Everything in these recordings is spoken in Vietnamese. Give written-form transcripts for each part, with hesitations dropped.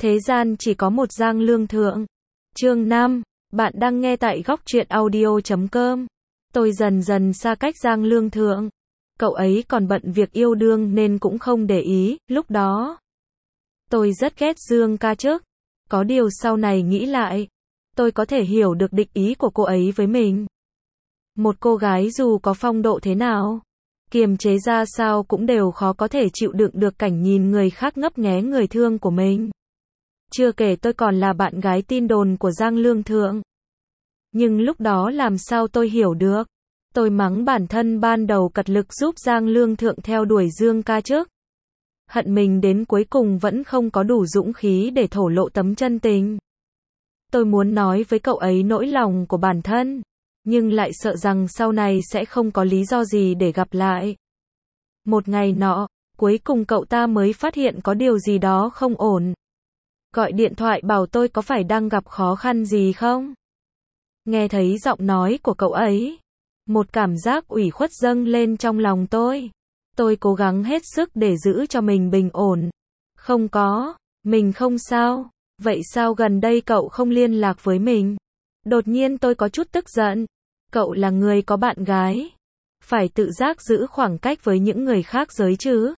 Thế gian chỉ có một Giang Lương Thượng. Chương 5. Bạn đang nghe tại góc truyện audio.com. Tôi dần dần xa cách Giang Lương Thượng. Cậu ấy còn bận việc yêu đương nên cũng không để ý, lúc đó. Tôi rất ghét Dương Ca Trức. Có điều sau này nghĩ lại, tôi có thể hiểu được định ý của cô ấy với mình. Một cô gái dù có phong độ thế nào, kiềm chế ra sao cũng đều khó có thể chịu đựng được cảnh nhìn người khác ngấp nghé người thương của mình. Chưa kể tôi còn là bạn gái tin đồn của Giang Lương Thượng. Nhưng lúc đó làm sao tôi hiểu được. Tôi mắng bản thân ban đầu cật lực giúp Giang Lương Thượng theo đuổi Dương Ca Trức. Hận mình đến cuối cùng vẫn không có đủ dũng khí để thổ lộ tấm chân tình. Tôi muốn nói với cậu ấy nỗi lòng của bản thân, nhưng lại sợ rằng sau này sẽ không có lý do gì để gặp lại. Một ngày nọ, cuối cùng cậu ta mới phát hiện có điều gì đó không ổn. Gọi điện thoại bảo tôi có phải đang gặp khó khăn gì không? Nghe thấy giọng nói của cậu ấy, một cảm giác ủy khuất dâng lên trong lòng tôi. Tôi cố gắng hết sức để giữ cho mình bình ổn. Không có, mình không sao. Vậy sao gần đây cậu không liên lạc với mình? Đột nhiên tôi có chút tức giận. Cậu là người có bạn gái, phải tự giác giữ khoảng cách với những người khác giới chứ.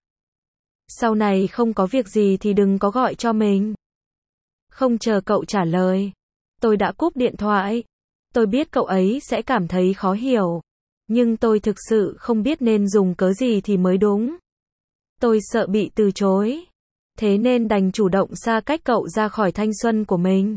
Sau này không có việc gì thì đừng có gọi cho mình. Không chờ cậu trả lời, tôi đã cúp điện thoại. Tôi biết cậu ấy sẽ cảm thấy khó hiểu, nhưng tôi thực sự không biết nên dùng cớ gì thì mới đúng. Tôi sợ bị từ chối, thế nên đành chủ động xa cách cậu ra khỏi thanh xuân của mình.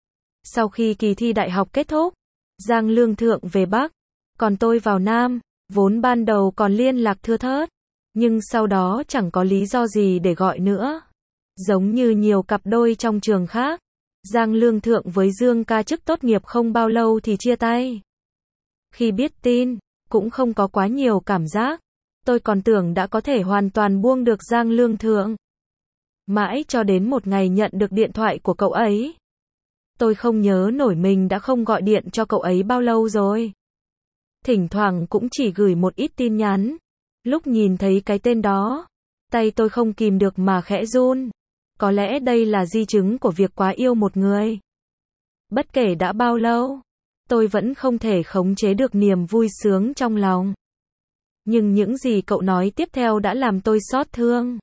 Sau khi kỳ thi đại học kết thúc, Giang Lương Thượng về Bắc, còn tôi vào Nam, vốn ban đầu còn liên lạc thưa thớt, nhưng sau đó chẳng có lý do gì để gọi nữa. Giống như nhiều cặp đôi trong trường khác, Giang Lương Thượng với Dương Ca Trức tốt nghiệp không bao lâu thì chia tay. Khi biết tin, cũng không có quá nhiều cảm giác. Tôi còn tưởng đã có thể hoàn toàn buông được Giang Lương Thượng. Mãi cho đến một ngày nhận được điện thoại của cậu ấy. Tôi không nhớ nổi mình đã không gọi điện cho cậu ấy bao lâu rồi. Thỉnh thoảng cũng chỉ gửi một ít tin nhắn. Lúc nhìn thấy cái tên đó, tay tôi không kìm được mà khẽ run. Có lẽ đây là di chứng của việc quá yêu một người. Bất kể đã bao lâu, tôi vẫn không thể khống chế được niềm vui sướng trong lòng. Nhưng những gì cậu nói tiếp theo đã làm tôi xót thương.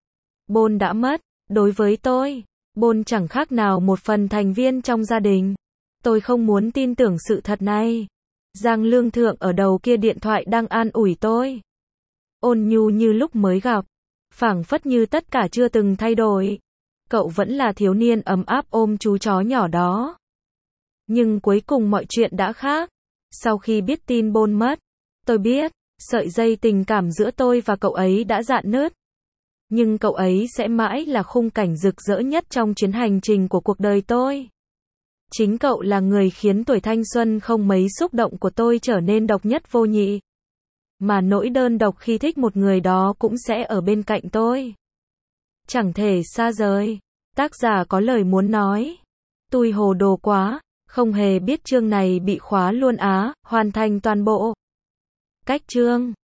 Bôn đã mất, đối với tôi, Bôn chẳng khác nào một phần thành viên trong gia đình. Tôi không muốn tin tưởng sự thật này. Giang Lương Thượng ở đầu kia điện thoại đang an ủi tôi. Ôn nhu như lúc mới gặp, phảng phất như tất cả chưa từng thay đổi. Cậu vẫn là thiếu niên ấm áp ôm chú chó nhỏ đó. Nhưng cuối cùng mọi chuyện đã khác. Sau khi biết tin Bôn mất, tôi biết, sợi dây tình cảm giữa tôi và cậu ấy đã rạn nứt. Nhưng cậu ấy sẽ mãi là khung cảnh rực rỡ nhất trong chuyến hành trình của cuộc đời tôi. Chính cậu là người khiến tuổi thanh xuân không mấy xúc động của tôi trở nên độc nhất vô nhị. Mà nỗi đơn độc khi thích một người đó cũng sẽ ở bên cạnh tôi. Chẳng thể xa rời. Tác giả có lời muốn nói. Tui hồ đồ quá, không hề biết chương này bị khóa luôn á, hoàn thành toàn bộ. Cách chương